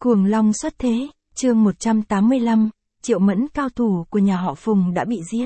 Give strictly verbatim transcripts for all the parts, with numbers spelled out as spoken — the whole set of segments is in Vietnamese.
Cuồng long xuất thế, chương một trăm tám mươi lăm, Triệu Mẫn cao thủ của nhà họ Phùng đã bị giết.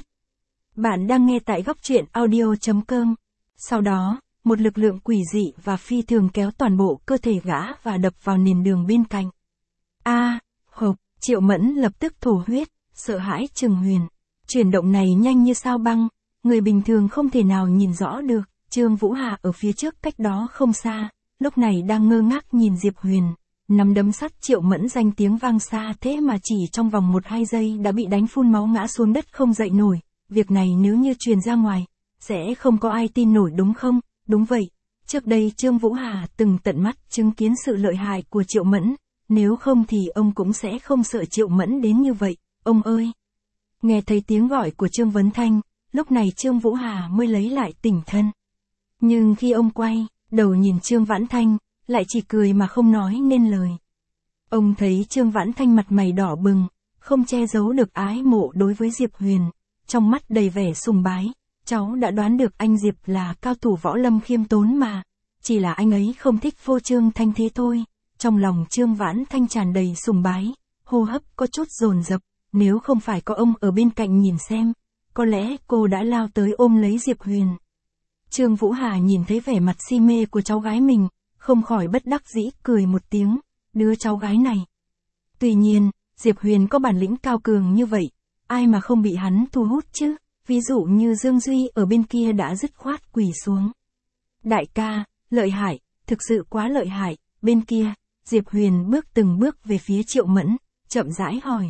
Bạn đang nghe tại góc truyện audio chấm com. Sau đó, một lực lượng quỷ dị và phi thường kéo toàn bộ cơ thể gã và đập vào nền đường bên cạnh. A, à, hộc, Triệu Mẫn lập tức thổ huyết, sợ hãi trừng huyền. Chuyển động này nhanh như sao băng, người bình thường không thể nào nhìn rõ được. Trương Vũ Hà ở phía trước cách đó không xa, lúc này đang ngơ ngác nhìn Diệp Huyền. Nắm đấm sắt Triệu Mẫn danh tiếng vang xa thế mà chỉ trong vòng một hai giây đã bị đánh phun máu ngã xuống đất không dậy nổi. Việc này nếu như truyền ra ngoài, sẽ không có ai tin nổi đúng không? Đúng vậy, trước đây Trương Vũ Hà từng tận mắt chứng kiến sự lợi hại của Triệu Mẫn, nếu không thì ông cũng sẽ không sợ Triệu Mẫn đến như vậy. Ông ơi! Nghe thấy tiếng gọi của Trương Vấn Thanh, lúc này Trương Vũ Hà mới lấy lại tỉnh thân. Nhưng khi ông quay đầu nhìn Trương Vãn Thanh, lại chỉ cười mà không nói nên lời. Ông thấy Trương Vãn Thanh mặt mày đỏ bừng, không che giấu được ái mộ đối với Diệp Huyền, trong mắt đầy vẻ sùng bái. Cháu đã đoán được anh Diệp là cao thủ võ lâm khiêm tốn mà, chỉ là anh ấy không thích phô trương thanh thế thôi. Trong lòng Trương Vãn Thanh tràn đầy sùng bái, hô hấp có chút dồn dập, nếu không phải có ông ở bên cạnh nhìn xem, có lẽ cô đã lao tới ôm lấy Diệp Huyền. Trương Vũ Hà nhìn thấy vẻ mặt si mê của cháu gái mình, không khỏi bất đắc dĩ cười một tiếng, đứa cháu gái này. Tuy nhiên, Diệp Huyền có bản lĩnh cao cường như vậy, ai mà không bị hắn thu hút chứ, ví dụ như Dương Duy ở bên kia đã dứt khoát quỳ xuống. Đại ca, lợi hại, thực sự quá lợi hại. Bên kia, Diệp Huyền bước từng bước về phía Triệu Mẫn, chậm rãi hỏi.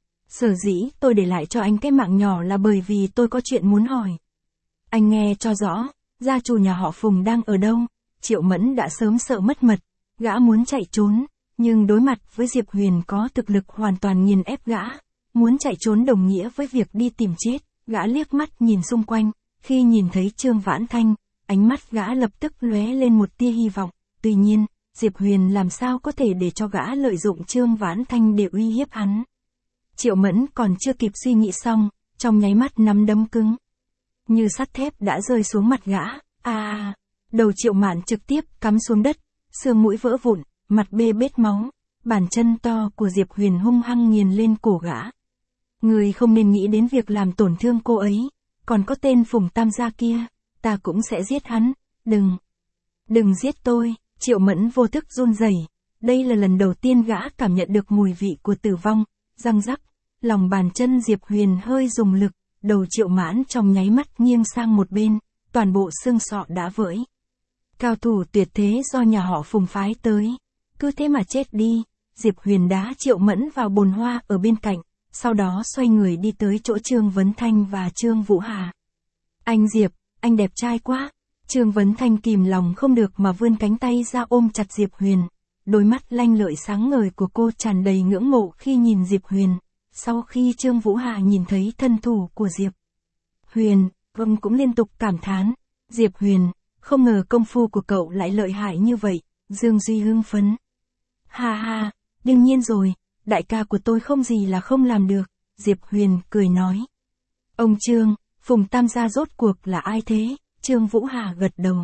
Sở dĩ tôi để lại cho anh cái mạng nhỏ là bởi vì tôi có chuyện muốn hỏi. Anh nghe cho rõ, gia chủ nhà họ Phùng đang ở đâu? Triệu Mẫn đã sớm sợ mất mật, gã muốn chạy trốn, nhưng đối mặt với Diệp Huyền có thực lực hoàn toàn nghiền ép gã. Muốn chạy trốn đồng nghĩa với việc đi tìm chết, gã liếc mắt nhìn xung quanh, khi nhìn thấy Trương Vãn Thanh, ánh mắt gã lập tức lóe lên một tia hy vọng. Tuy nhiên, Diệp Huyền làm sao có thể để cho gã lợi dụng Trương Vãn Thanh để uy hiếp hắn. Triệu Mẫn còn chưa kịp suy nghĩ xong, trong nháy mắt nắm đấm cứng như sắt thép đã rơi xuống mặt gã. À, đầu Triệu Mạn trực tiếp cắm xuống đất, xương mũi vỡ vụn, mặt bê bết máu, bàn chân to của Diệp Huyền hung hăng nghiền lên cổ gã. Người không nên nghĩ đến việc làm tổn thương cô ấy, còn có tên Phùng Tam gia kia, ta cũng sẽ giết hắn, đừng, đừng giết tôi. Triệu Mẫn vô thức run rẩy, đây là lần đầu tiên gã cảm nhận được mùi vị của tử vong. Răng rắc, lòng bàn chân Diệp Huyền hơi dùng lực, đầu Triệu Mãn trong nháy mắt nghiêng sang một bên, toàn bộ xương sọ đã vỡ. Cao thủ tuyệt thế do nhà họ Phùng phái tới, cứ thế mà chết đi. Diệp Huyền đá Triệu Mẫn vào bồn hoa ở bên cạnh, sau đó xoay người đi tới chỗ Trương Vấn Thanh và Trương Vũ Hà. Anh Diệp, anh đẹp trai quá. Trương Vấn Thanh kìm lòng không được mà vươn cánh tay ra ôm chặt Diệp Huyền. Đôi mắt lanh lợi sáng ngời của cô tràn đầy ngưỡng mộ khi nhìn Diệp Huyền. Sau khi Trương Vũ Hà nhìn thấy thân thủ của Diệp Huyền, vâng cũng liên tục cảm thán. Diệp Huyền, không ngờ công phu của cậu lại lợi hại như vậy. Dương Duy hưng phấn. Ha ha, đương nhiên rồi, đại ca của tôi không gì là không làm được. Diệp Huyền cười nói. Ông Trương, Phùng Tam gia rốt cuộc là ai thế? Trương Vũ Hà gật đầu.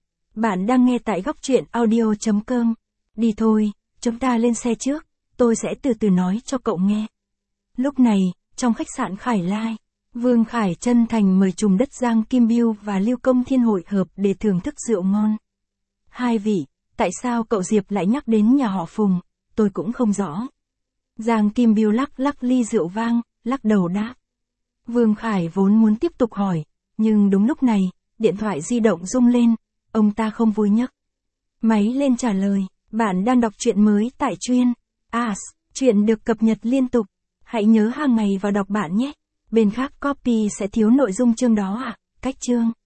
Bạn đang nghe tại góc truyện audio chấm com. Đi thôi, chúng ta lên xe trước, tôi sẽ từ từ nói cho cậu nghe. Lúc này, trong khách sạn Khải Lai, Vương Khải chân thành mời trùm đất Giang Kim Biêu và Lưu Công Thiên hội hợp để thưởng thức rượu ngon. Hai vị, tại sao cậu Diệp lại nhắc đến nhà họ Phùng, tôi cũng không rõ. Giang Kim Biêu lắc lắc ly rượu vang, lắc đầu đáp. Vương Khải vốn muốn tiếp tục hỏi, nhưng đúng lúc này, điện thoại di động rung lên, ông ta không vui nhấc máy lên trả lời. Bạn đang đọc truyện mới tại Truyện As, truyện được cập nhật liên tục. Hãy nhớ hàng ngày vào đọc bạn nhé. Bên khác copy sẽ thiếu nội dung chương đó à? Cách chương.